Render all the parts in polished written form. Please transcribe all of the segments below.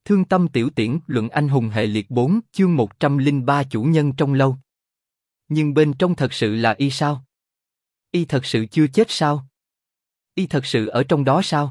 Thương tâm tiểu tiễn luận anh hùng hệ liệt 4 chương 103 chủ nhân trong lâu. Nhưng bên trong thật sự là y sao? Y thật sự chưa chết sao? Y thật sự ở trong đó sao?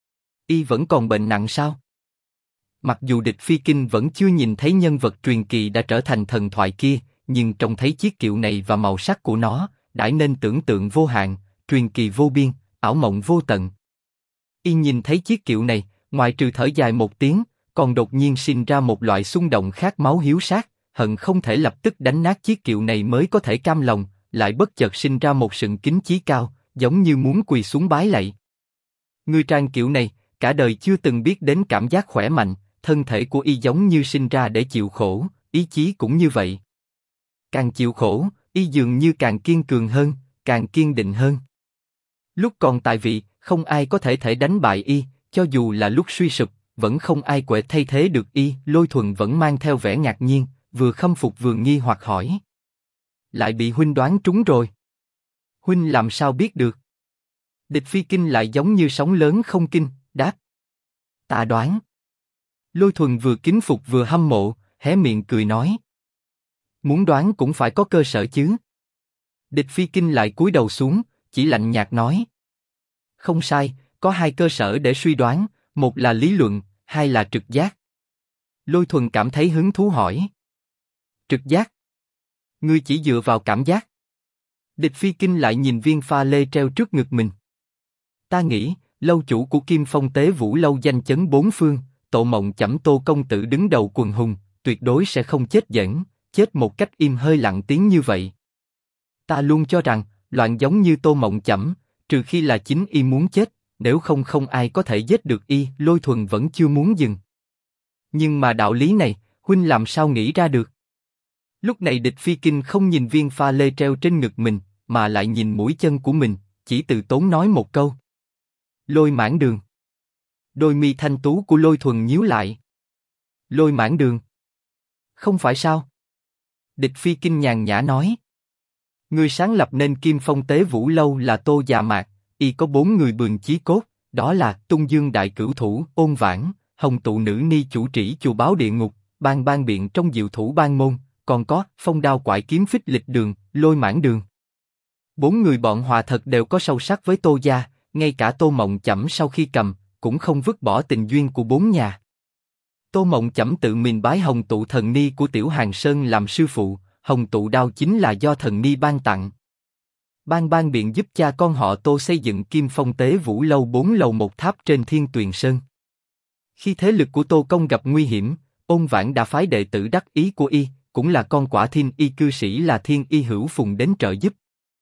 Y vẫn còn bệnh nặng sao? Mặc dù địch phi kinh vẫn chưa nhìn thấy nhân vật truyền kỳ đã trở thành thần thoại kia, nhưng trông thấy chiếc kiệu này và màu sắc của nó, đã nên tưởng tượng vô hạn, truyền kỳ vô biên, ảo mộng vô tận. Y nhìn thấy chiếc kiệu này, ngoại trừ thở dài một tiếng, còn đột nhiên sinh ra một loại xung động khát máu hiếu sát, hận không thể lập tức đánh nát chiếc kiệu này mới có thể cam lòng, lại bất chợt sinh ra một sự kính chí cao, giống như muốn quỳ xuống bái lạy. Người trang kiệu này, cả đời chưa từng biết đến cảm giác khỏe mạnh, thân thể của y giống như sinh ra để chịu khổ, ý chí cũng như vậy. Càng chịu khổ, y dường như càng kiên cường hơn, càng kiên định hơn. Lúc còn tại vị, không ai có thể đánh bại y, cho dù là lúc suy sụp, vẫn không ai quệ thay thế được y. Lôi Thuần vẫn mang theo vẻ ngạc nhiên, vừa khâm phục vừa nghi hoặc hỏi: lại bị huynh đoán trúng rồi? Huynh làm sao biết được? Địch phi kinh lại giống như sóng lớn không kinh, đáp: ta đoán. Lôi Thuần vừa kính phục vừa hâm mộ, hé miệng cười nói: muốn đoán cũng phải có cơ sở chứ. Địch phi kinh lại cúi đầu xuống, chỉ lạnh nhạt nói: không sai, có hai cơ sở để suy đoán, một là lý luận, hai là trực giác. Lôi Thuần cảm thấy hứng thú hỏi: trực giác? Ngươi chỉ dựa vào cảm giác? Địch phi kinh lại nhìn viên pha lê treo trước ngực mình. Ta nghĩ, lâu chủ của Kim Phong Tế Vũ lâu danh chấn bốn phương, Tô Mộng Chẩm Tô công tử đứng đầu quần hùng, tuyệt đối sẽ không chết giỡn, chết một cách im hơi lặng tiếng như vậy. Ta luôn cho rằng, loạn giống như Tô Mộng Chẩm, trừ khi là chính y muốn chết, nếu không không ai có thể giết được y. Lôi Thuần vẫn chưa muốn dừng. Nhưng mà đạo lý này, huynh làm sao nghĩ ra được? Lúc này địch phi kinh không nhìn viên pha lê treo trên ngực mình, mà lại nhìn mũi chân của mình, chỉ từ tốn nói một câu: Lôi Mãn Đường. Đôi mi thanh tú của Lôi Thuần nhíu lại. Lôi Mãn Đường? Không phải sao? Địch phi kinh nhàn nhã nói: người sáng lập nên Kim Phong Tế Vũ lâu là Tô Dạ Mạc, y có 4 người bường chí cốt, đó là Tung Dương Đại Cửu Thủ, Ôn Vãn, Hồng Tụ Nữ Ni chủ trì chùa báo địa ngục, Ban Biện trong diệu thủ ban môn, còn có Phong Đao Quải Kiếm Phích Lịch Đường, Lôi Mãn Đường. 4 người bọn hòa thật đều có sâu sắc với Tô gia, ngay cả Tô Mộng Chẩm sau khi cầm, cũng không vứt bỏ tình duyên của 4 nhà. Tô Mộng Chẩm tự mình bái Hồng Tụ Thần Ni của Tiểu Hàng Sơn làm sư phụ, Hồng Tụ Đao chính là do Thần Ni ban tặng. Ban Biện giúp cha con họ Tô xây dựng Kim Phong Tế Vũ lâu 4 lầu một tháp trên Thiên Tuyền Sơn. Khi thế lực của Tô công gặp nguy hiểm, Ôn Vãn đã phái đệ tử đắc ý của y, cũng là con quả Thiên Y cư sĩ là Thiên Y Hữu Phùng đến trợ giúp.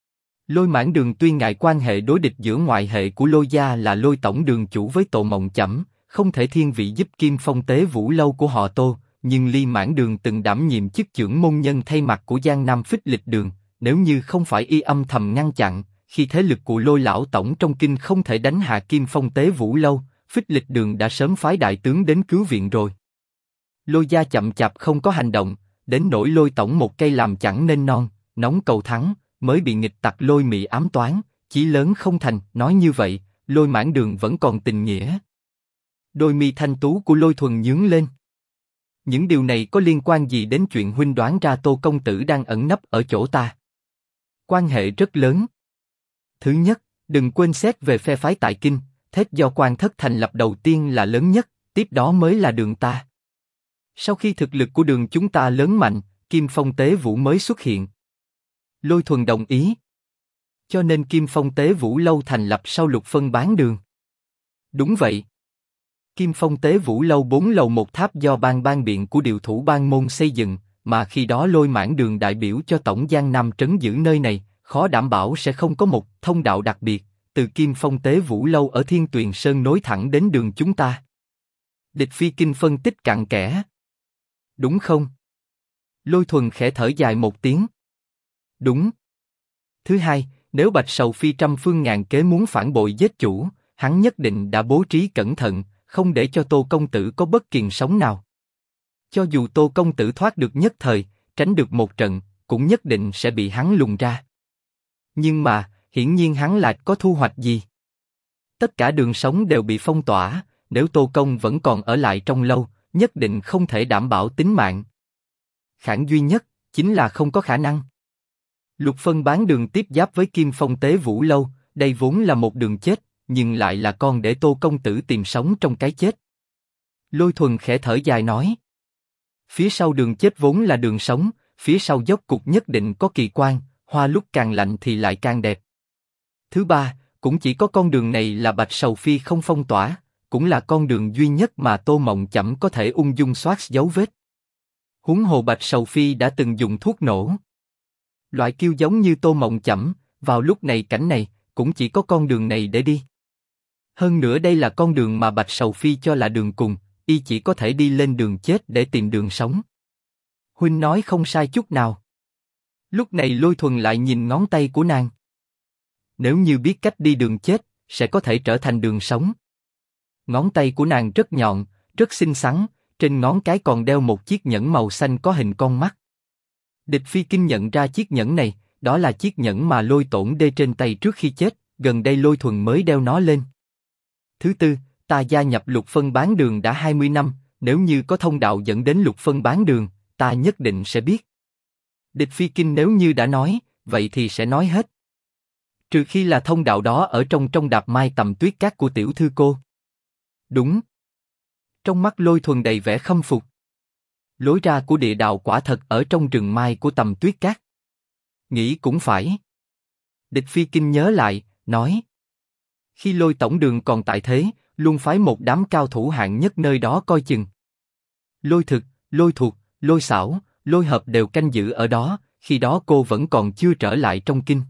Lôi Mãn Đường tuy ngại quan hệ đối địch giữa ngoại hệ của Lôi gia là Lôi tổng đường chủ với Tô Mộng Chẩm, không thể thiên vị giúp Kim Phong Tế Vũ lâu của họ Tô, nhưng Ly Mãn Đường từng đảm nhiệm chức trưởng môn nhân thay mặt của Giang Nam Phích Lịch Đường, nếu như không phải y âm thầm ngăn chặn, khi thế lực của Lôi lão tổng trong kinh không thể đánh hạ Kim Phong Tế Vũ lâu, Phích Lịch Đường đã sớm phái đại tướng đến cứu viện rồi. Lôi gia chậm chạp không có hành động, đến nỗi Lôi tổng một cây làm chẳng nên non, nóng cầu thắng, mới bị nghịch tặc Lôi Mị ám toán, chí lớn không thành. Nói như vậy, Lôi Mãn Đường vẫn còn tình nghĩa. Đôi mi thanh tú của Lôi Thuần nhướng lên. Những điều này có liên quan gì đến chuyện huynh đoán ra Tô công tử đang ẩn nấp ở chỗ ta? Quan hệ rất lớn. Thứ nhất, đừng quên xét về phe phái tại kinh, thết do Quan thất thành lập đầu tiên là lớn nhất, tiếp đó mới là Đường ta. Sau khi thực lực của Đường chúng ta lớn mạnh, Kim Phong Tế Vũ mới xuất hiện. Lôi Thuần đồng ý. Cho nên Kim Phong Tế Vũ lâu thành lập sau Lục phân bán Đường. Đúng vậy. Kim Phong Tế Vũ lâu 4 lầu một tháp do Ban Biện của Điều Thủ Ban môn xây dựng, mà khi đó Lôi Mãn Đường đại biểu cho tổng Giang Nam trấn giữ nơi này, khó đảm bảo sẽ không có một thông đạo đặc biệt từ Kim Phong Tế Vũ lâu ở Thiên Tuyền Sơn nối thẳng đến Đường chúng ta. Địch phi kinh phân tích cặn kẽ. Đúng không? Lôi Thuần khẽ thở dài một tiếng. Đúng. Thứ hai, nếu Bạch Sầu Phi trăm phương ngàn kế muốn phản bội giết chủ, hắn nhất định đã bố trí cẩn thận, không để cho Tô công tử có bất kiền sống nào. Cho dù Tô công tử thoát được nhất thời, tránh được một trận, cũng nhất định sẽ bị hắn lùng ra. Nhưng mà, hiển nhiên hắn lại có thu hoạch gì? Tất cả đường sống đều bị phong tỏa, nếu Tô công vẫn còn ở lại trong lâu, nhất định không thể đảm bảo tính mạng. Khả duy nhất, chính là không có khả năng. Lục phân bán đường tiếp giáp với Kim Phong Tế Vũ Lâu, đây vốn là một đường chết, nhưng lại là con để Tô công tử tìm sống trong cái chết. Lôi Thuần khẽ thở dài nói. Phía sau đường chết vốn là đường sống, phía sau dốc cục nhất định có kỳ quan, hoa lúc càng lạnh thì lại càng đẹp. Thứ ba, cũng chỉ có con đường này là Bạch Sầu Phi không phong tỏa, cũng là con đường duy nhất mà Tô Mộng Chẩm có thể ung dung soát dấu vết. Huống hồ Bạch Sầu Phi đã từng dùng thuốc nổ. Loại kiêu giống như Tô Mộng Chẩm, vào lúc này cảnh này, cũng chỉ có con đường này để đi. Hơn nữa đây là con đường mà Bạch Sầu Phi cho là đường cùng, y chỉ có thể đi lên đường chết để tìm đường sống. Huynh nói không sai chút nào. Lúc này Lôi Thuần lại nhìn ngón tay của nàng. Nếu như biết cách đi đường chết, sẽ có thể trở thành đường sống. Ngón tay của nàng rất nhọn, rất xinh xắn, trên ngón cái còn đeo một chiếc nhẫn màu xanh có hình con mắt. Địch Phi Kinh nhận ra chiếc nhẫn này, đó là chiếc nhẫn mà Lôi Tổn đê trên tay trước khi chết, gần đây Lôi Thuần mới đeo nó lên. Thứ tư, ta gia nhập Lục phân bán đường đã 20 năm, nếu như có thông đạo dẫn đến Lục phân bán đường, ta nhất định sẽ biết. Địch Phi Kinh nếu như đã nói, vậy thì sẽ nói hết. Trừ khi là thông đạo đó ở trong Đạp Mai Tầm Tuyết Các của tiểu thư cô. Đúng. Trong mắt Lôi Thuần đầy vẻ khâm phục. Lối ra của địa đạo quả thật ở trong rừng mai của Tầm Tuyết Các. Nghĩ cũng phải. Địch Phi Kinh nhớ lại, nói. Khi Lôi tổng đường còn tại thế, luôn phái một đám cao thủ hạng nhất nơi đó coi chừng. Lôi Thực, Lôi Thuộc, Lôi Xảo, Lôi Hợp đều canh giữ ở đó, khi đó cô vẫn còn chưa trở lại trong kinh.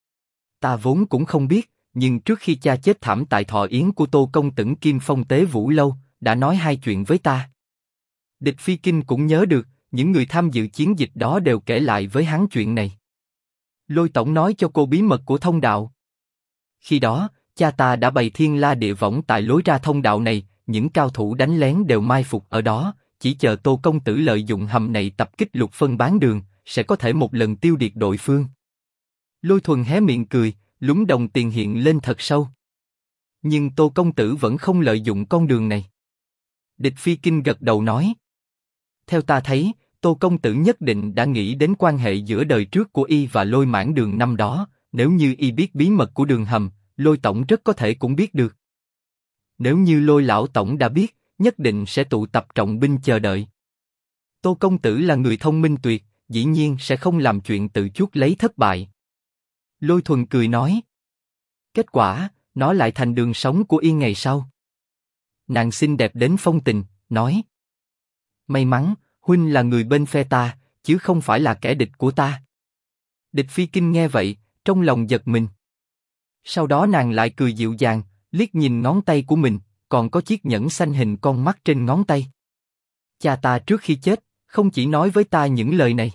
Ta vốn cũng không biết, nhưng trước khi cha chết thảm tại thọ yến của Tô công tử Kim Phong Tế Vũ Lâu, đã nói hai chuyện với ta. Địch Phi Kinh cũng nhớ được, những người tham dự chiến dịch đó đều kể lại với hắn chuyện này. Lôi tổng nói cho cô bí mật của thông đạo. Khi đó, cha ta đã bày thiên la địa võng tại lối ra thông đạo này, những cao thủ đánh lén đều mai phục ở đó, chỉ chờ Tô công tử lợi dụng hầm này tập kích Lục phân bán đường, sẽ có thể một lần tiêu diệt đội phương. Lôi Thuần hé miệng cười, lúng đồng tiền hiện lên thật sâu. Nhưng Tô công tử vẫn không lợi dụng con đường này. Địch Phi Kinh gật đầu nói. Theo ta thấy, Tô công tử nhất định đã nghĩ đến quan hệ giữa đời trước của y và Lôi mãn đường năm đó, nếu như y biết bí mật của đường hầm, Lôi tổng rất có thể cũng biết được. Nếu như Lôi lão tổng đã biết, nhất định sẽ tụ tập trọng binh chờ đợi. Tô công tử là người thông minh tuyệt, dĩ nhiên sẽ không làm chuyện tự chuốc lấy thất bại. Lôi Thuần cười nói. Kết quả, nó lại thành đường sống của y ngày sau. Nàng xinh đẹp đến phong tình, nói. May mắn, huynh là người bên phe ta, chứ không phải là kẻ địch của ta. Địch Phi Kinh nghe vậy, trong lòng giật mình. Sau đó nàng lại cười dịu dàng, liếc nhìn ngón tay của mình, còn có chiếc nhẫn xanh hình con mắt trên ngón tay. Cha ta trước khi chết, không chỉ nói với ta những lời này.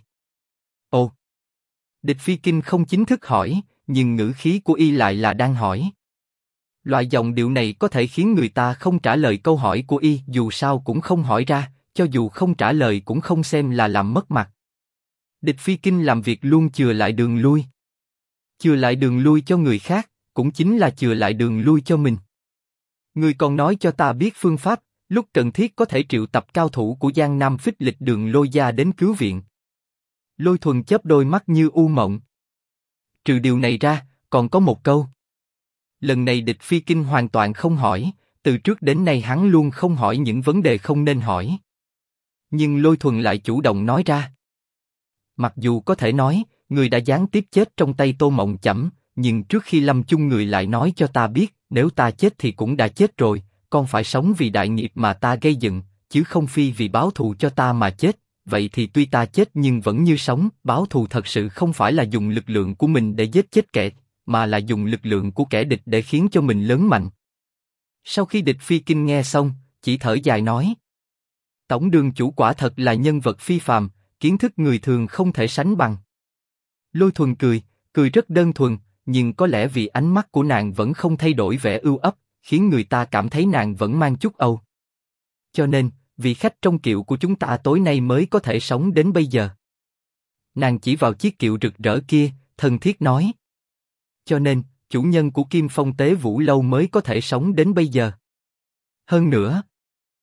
Ồ! Địch Phi Kinh không chính thức hỏi, nhưng ngữ khí của y lại là đang hỏi. Loại giọng điệu này có thể khiến người ta không trả lời câu hỏi của y, dù sao cũng không hỏi ra, cho dù không trả lời cũng không xem là làm mất mặt. Địch Phi Kinh làm việc luôn chừa lại đường lui. Chừa lại đường lui cho người khác, cũng chính là chừa lại đường lui cho mình. Người còn nói cho ta biết phương pháp, lúc cần thiết có thể triệu tập cao thủ của Giang Nam Phích Lịch đường Lôi gia đến cứu viện. Lôi Thuần chớp đôi mắt như u mộng. Trừ điều này ra, còn có một câu. Lần này Địch Phi Kinh hoàn toàn không hỏi, từ trước đến nay hắn luôn không hỏi những vấn đề không nên hỏi. Nhưng Lôi Thuần lại chủ động nói ra. Mặc dù có thể nói, người đã gián tiếp chết trong tay Tô Mộng Chẩm, nhưng trước khi lâm chung người lại nói cho ta biết, nếu ta chết thì cũng đã chết rồi, con phải sống vì đại nghiệp mà ta gây dựng, chứ không phi vì báo thù cho ta mà chết. Vậy thì tuy ta chết nhưng vẫn như sống, báo thù thật sự không phải là dùng lực lượng của mình để giết chết kẻ, mà là dùng lực lượng của kẻ địch để khiến cho mình lớn mạnh. Sau khi Địch Phi Kinh nghe xong, chỉ thở dài nói. Tổng đường chủ quả thật là nhân vật phi phàm, kiến thức người thường không thể sánh bằng. Lôi Thuần cười, cười rất đơn thuần, nhưng có lẽ vì ánh mắt của nàng vẫn không thay đổi vẻ ưu ấp, khiến người ta cảm thấy nàng vẫn mang chút âu. Cho nên, vị khách trong kiệu của chúng ta tối nay mới có thể sống đến bây giờ. Nàng chỉ vào chiếc kiệu rực rỡ kia, thân thiết nói. Cho nên, chủ nhân của Kim Phong Tế Vũ Lâu mới có thể sống đến bây giờ. Hơn nữa,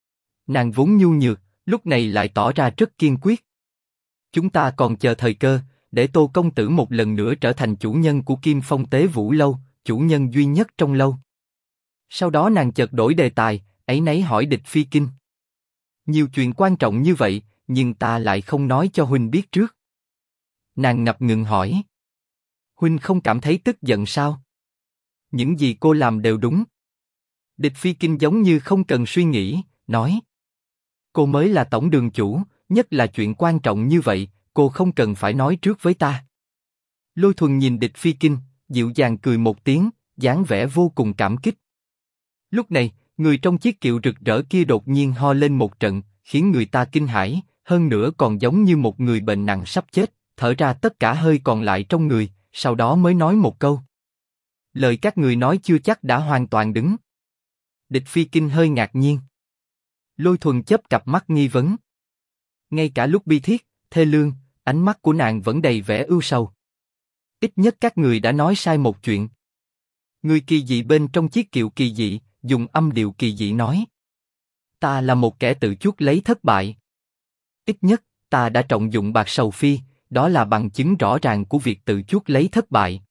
Nàng vốn nhu nhược, lúc này lại tỏ ra rất kiên quyết. Chúng ta còn chờ thời cơ, để Tô công tử một lần nữa trở thành chủ nhân của Kim Phong Tế Vũ lâu, chủ nhân duy nhất trong lâu. Sau đó nàng chợt đổi đề tài, áy náy hỏi Địch Phi Kinh. Nhiều chuyện quan trọng như vậy, nhưng ta lại không nói cho huynh biết trước. Nàng ngập ngừng hỏi. Huynh không cảm thấy tức giận sao? Những gì cô làm đều đúng. Địch Phi Kinh giống như không cần suy nghĩ, nói. Cô mới là tổng đường chủ, nhất là chuyện quan trọng như vậy, cô không cần phải nói trước với ta. Lôi Thuần nhìn Địch Phi Kinh, dịu dàng cười một tiếng, dáng vẻ vô cùng cảm kích. Lúc này, người trong chiếc kiệu rực rỡ kia đột nhiên ho lên một trận, khiến người ta kinh hãi, hơn nữa còn giống như một người bệnh nặng sắp chết, thở ra tất cả hơi còn lại trong người, sau đó mới nói một câu. Lời các người nói chưa chắc đã hoàn toàn đúng. Địch Phi Kinh hơi ngạc nhiên. Lôi Thuần chớp cặp mắt nghi vấn. Ngay cả lúc bi thiết, thê lương, ánh mắt của nàng vẫn đầy vẻ ưu sầu. Ít nhất các người đã nói sai một chuyện. Người kỳ dị bên trong chiếc kiệu kỳ dị, dùng âm điệu kỳ dị nói. Ta là một kẻ tự chuốc lấy thất bại. Ít nhất, ta đã trọng dụng bạc sầu phi, đó là bằng chứng rõ ràng của việc tự chuốc lấy thất bại.